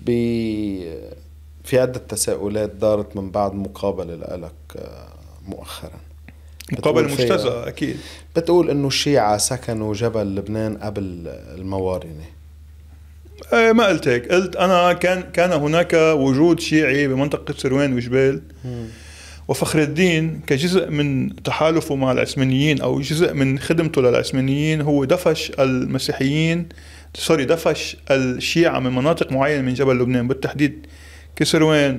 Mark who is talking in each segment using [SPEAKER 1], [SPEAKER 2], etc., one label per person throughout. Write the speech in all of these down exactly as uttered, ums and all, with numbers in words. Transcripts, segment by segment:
[SPEAKER 1] في عدة تساؤلات دارت من بعد مقابلة لك مؤخرا،
[SPEAKER 2] مقابلة مجتزأة أكيد،
[SPEAKER 1] بتقول إنه الشيعة سكنوا جبل لبنان قبل الموارنة.
[SPEAKER 2] أه ما قلت هيك، قلت أنا كان كان هناك وجود شيعي بمنطقة سروان وجبال، وفخر الدين كجزء من تحالفه مع العثمانيين أو جزء من خدمته للعثمانيين هو دفش المسيحيين سوري دفش الشيعة من مناطق معينة من جبل لبنان، بالتحديد كسروان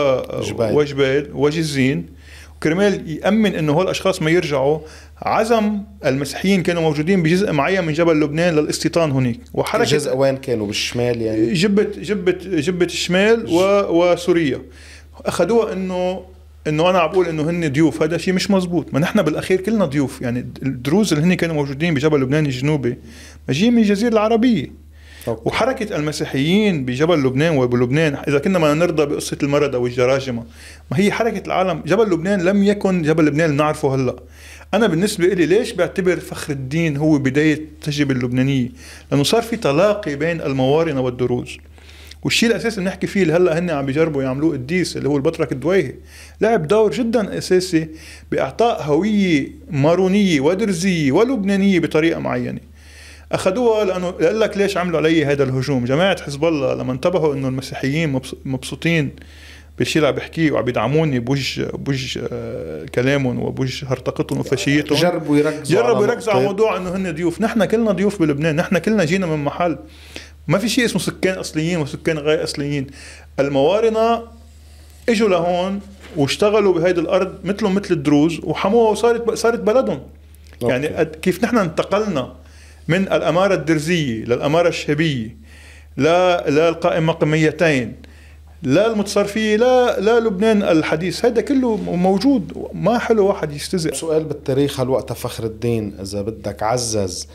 [SPEAKER 2] وجبال وجزين، وكرمال يأمن إنه هول الأشخاص ما يرجعوا عزم المسيحيين كانوا موجودين بجزء معين من جبل لبنان للاستيطان هناك.
[SPEAKER 1] وحركة جزء وين كانوا؟ بالشمال يعني
[SPEAKER 2] جبت جبت جبت الشمال وسوريا. أخذوها إنه إنه أنا عبقول إنه هن ضيوف، هذا شيء مش مزبوط. ما نحن بالأخير كلنا ضيوف، يعني الدروز اللي هن كانوا موجودين بجبل لبنان الجنوبي مجيء من الجزيرة العربية. أوكي. وحركة المسيحيين بجبل لبنان وبلبنان، إذا كنا ما نرضى بقصة المردة والجراجمة، ما هي حركة العالم. جبل لبنان لم يكن جبل لبنان اللي نعرفه هلأ. أنا بالنسبة إلي ليش بعتبر فخر الدين هو بداية التجربة اللبنانية؟ لأنه صار في تلاقي بين الموارنة والدروز، والشيء الأساسي اللي نحكي فيه اللي هلأ هن عم بيجربوا يعملوه الديس اللي هو البطرك الدويهي، لعب دور جدا أساسي بإعطاء هوية مارونية ودرزية ولبنانية بطريقة معينة. أخذوها لأنه قال لك ليش عملوا علي هذا الهجوم؟ جماعة حزب الله لما انتبهوا إنه المسيحيين مبسوطين بالشيء اللي عم بحكيه وعم بيدعموني بوج بوج آه كلامهم وبوج هرطقتهم وفشيتهم،
[SPEAKER 1] جربوا يركزوا
[SPEAKER 2] جربوا يركزوا على موضوع إنه هن ضيوف. نحن كلنا ضيوف بلبنان، نحن كلنا جينا من محل، ما في شيء اسمه سكان أصليين وسكان غير أصليين. الموارنة إجوا لهون واشتغلوا بهيدي الأرض مثلهم مثل الدروز وحموها وصارت صارت بلدهم. أوكي. يعني كيف نحن انتقلنا من الأمارة الدرزية للأمارة الشهبية لا للقائم مقاميتين لا المتصرفية لا لا لبنان الحديث، هذا كله موجود، ما حلو واحد يستزق.
[SPEAKER 1] سؤال بالتاريخ، هل وقت فخر الدين إذا بدك عزز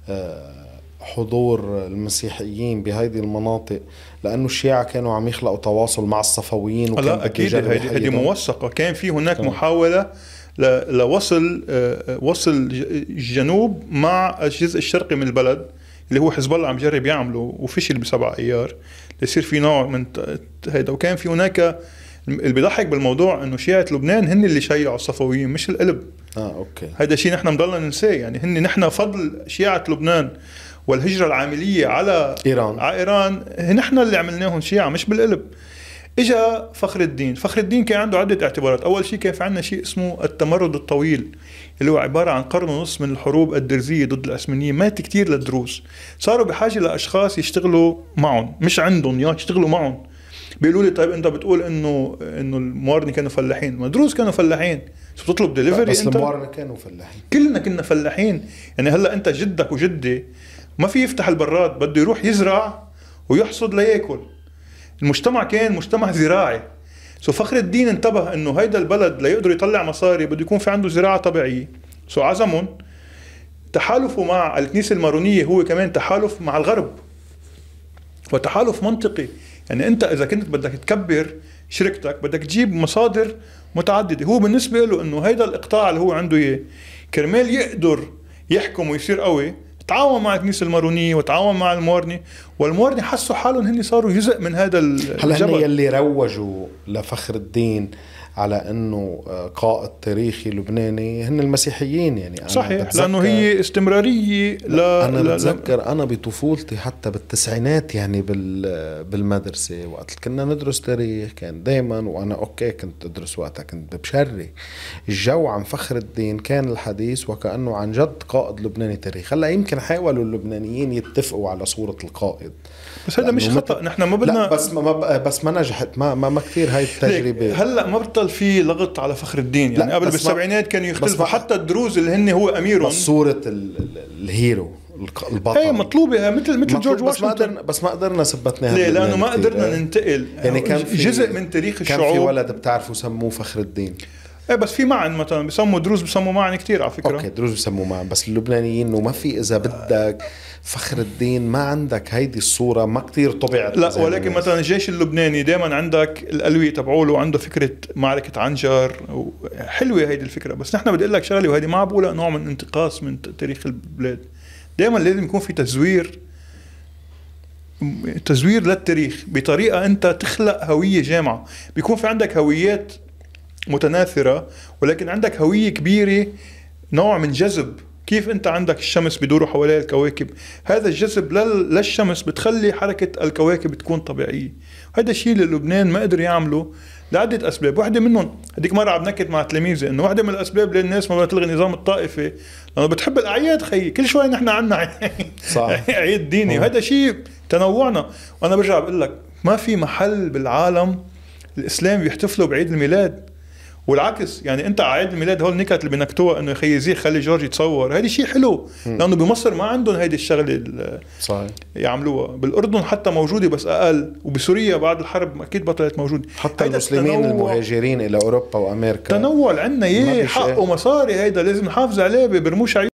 [SPEAKER 1] حضور المسيحيين بهذه المناطق لأنه الشيعة كانوا عم يخلقوا تواصل مع الصفويين؟ وكان
[SPEAKER 2] لا أكيد هذه موثقة، كان في هناك كان. محاولة لوصل وصل الجنوب مع الجزء الشرقي من البلد اللي هو حزب الله عم جرب يعمله وفشل بسبع ايار ليصير في نوع من هيدا. وكان في هناك اللي بيضحك بالموضوع انه شيعة لبنان هن اللي شيعوا الصفويين مش القلب.
[SPEAKER 1] اه اوكي،
[SPEAKER 2] هذا شيء نحن مضلنا ننساه. يعني هن نحن فضل شيعة لبنان والهجرة العاملية على
[SPEAKER 1] ايران
[SPEAKER 2] على ايران نحن اللي عملناهم شيعة مش بالقلب. اجا فخر الدين، فخر الدين كان عنده عدة اعتبارات. اول شيء كان في عندنا شيء اسمه التمرد الطويل اللي هو عبارة عن قرن ونص من الحروب الدرزية ضد العثمانيين، مات كتير للدروز، صاروا بحاجة لأشخاص يشتغلوا معهم مش عندهم يا يشتغلوا معهم. بيقولوا لي طيب انت بتقول انه انه الموارنة كانوا فلاحين، ما الدروز كانوا فلاحين، شو بتطلب ديليفري؟
[SPEAKER 1] بس الموارنة كانوا فلاحين،
[SPEAKER 2] كلنا كنا فلاحين. يعني هلا انت جدك وجدي ما في يفتح البراد، بده يروح يزرع ويحصد لياكل. المجتمع كان مجتمع زراعي. سو فخر الدين انتبه انه هيدا البلد ليقدر يطلع مصاري بده يكون في عنده زراعة طبيعية. سو عزمهم تحالفوا مع الكنيسة المارونية، هو كمان تحالف مع الغرب وتحالف منطقي. يعني انت اذا كنت بدك تكبر شركتك بدك تجيب مصادر متعددة. هو بالنسبة له انه هيدا الاقطاع اللي هو عنده اياه كرمال يقدر يحكم ويصير قوي، تعاون مع الكنيسة المارونية وتعاون مع الموارنة، والموارنة حسوا حالهم هن صاروا جزء من هذا الجبل.
[SPEAKER 1] هل هن يلي روجوا لفخر الدين على انه قائد تاريخي لبناني هن المسيحيين؟ يعني أنا
[SPEAKER 2] صحيح، لانه هي استمرارية. لا
[SPEAKER 1] انا
[SPEAKER 2] لا
[SPEAKER 1] بتذكر
[SPEAKER 2] لا
[SPEAKER 1] انا بطفولتي حتى بالتسعينات يعني بال بالمدرسة وقت كنا ندرس تاريخ كان دايما، وانا اوكي كنت ادرس وقتها كنت بشري الجو عن فخر الدين، كان الحديث وكأنه عن جد قائد لبناني تاريخي. هلا يمكن حاولوا اللبنانيين يتفقوا على صورة القائد،
[SPEAKER 2] بس هذا مش خطأ. نحن ما بدنا
[SPEAKER 1] بس ما بس ما نجحت، ما ما, ما كثير هاي التجربة.
[SPEAKER 2] هلا ما بطل في لغط على فخر الدين. يعني قبل بالسبعينات كانوا يختلفوا حتى الدروز اللي هن هو اميرهم،
[SPEAKER 1] بس صورة الهيرو البطل
[SPEAKER 2] هي مطلوبة مثل مثل جورج
[SPEAKER 1] بس ما
[SPEAKER 2] واشنطن.
[SPEAKER 1] قدرنا بس ما قدرنا ثبتناها.
[SPEAKER 2] ليه؟ لأنه ما قدرنا ننتقل.
[SPEAKER 1] يعني كان في
[SPEAKER 2] جزء من تاريخ الشعوب.
[SPEAKER 1] كان في ولد بتعرفوا سموه فخر الدين.
[SPEAKER 2] ايه بس في معن مثلا بسموا دروز بسموا معن كتير على فكرة.
[SPEAKER 1] اوكي دروز بسموا معن، بس اللبنانيين انه ما في اذا بدك فخر الدين ما عندك هيدي الصورة ما كتير طبعت.
[SPEAKER 2] لا ولكن مثلا الجيش اللبناني دائما عندك الألوية تبعوله عنده فكرة معركة عنجر، حلوة هيدي الفكرة. بس نحن بدي أقول لك شغلة وهذه ما بقولها نوع من انتقاص من تاريخ البلاد. دائما لازم يكون في تزوير تزوير للتاريخ بطريقة أنت تخلق هوية جامعة. بيكون في عندك هويات متناثرة ولكن عندك هوية كبيرة، نوع من جذب. كيف أنت عندك الشمس بيدوروا حوالي الكواكب، هذا الجذب للشمس بتخلي حركة الكواكب تكون طبيعية. هذا الشيء اللي لبنان ما قدر يعمله لعدة أسباب. واحدة منهم هديك مرة عم نكت مع تلاميذي إنه واحدة من الأسباب اللي الناس ما بتلغي النظام الطائفي لأنه بتحب الأعياد. خي كل شوي نحن عنا عيد ديني، وهذا شيء تنوعنا. وأنا برجع بقول لك ما في محل بالعالم الإسلام بيحتفلوا بعيد الميلاد والعكس. يعني انت عيد الميلاد هول النكت اللي بنكتوها انه يخي زي خلي جورج يتصور، هذا شيء حلو لانه بمصر ما عندهم هيدي الشغله
[SPEAKER 1] صحيح
[SPEAKER 2] يعملوها. بالاردن حتى موجوده بس اقل، وبسوريا بعد الحرب اكيد بطلت موجوده.
[SPEAKER 1] حتى المسلمين المهاجرين الى اوروبا وامريكا
[SPEAKER 2] تنوع عندنا ايه حق ومصاري، هيدا لازم نحافظ عليه، برموش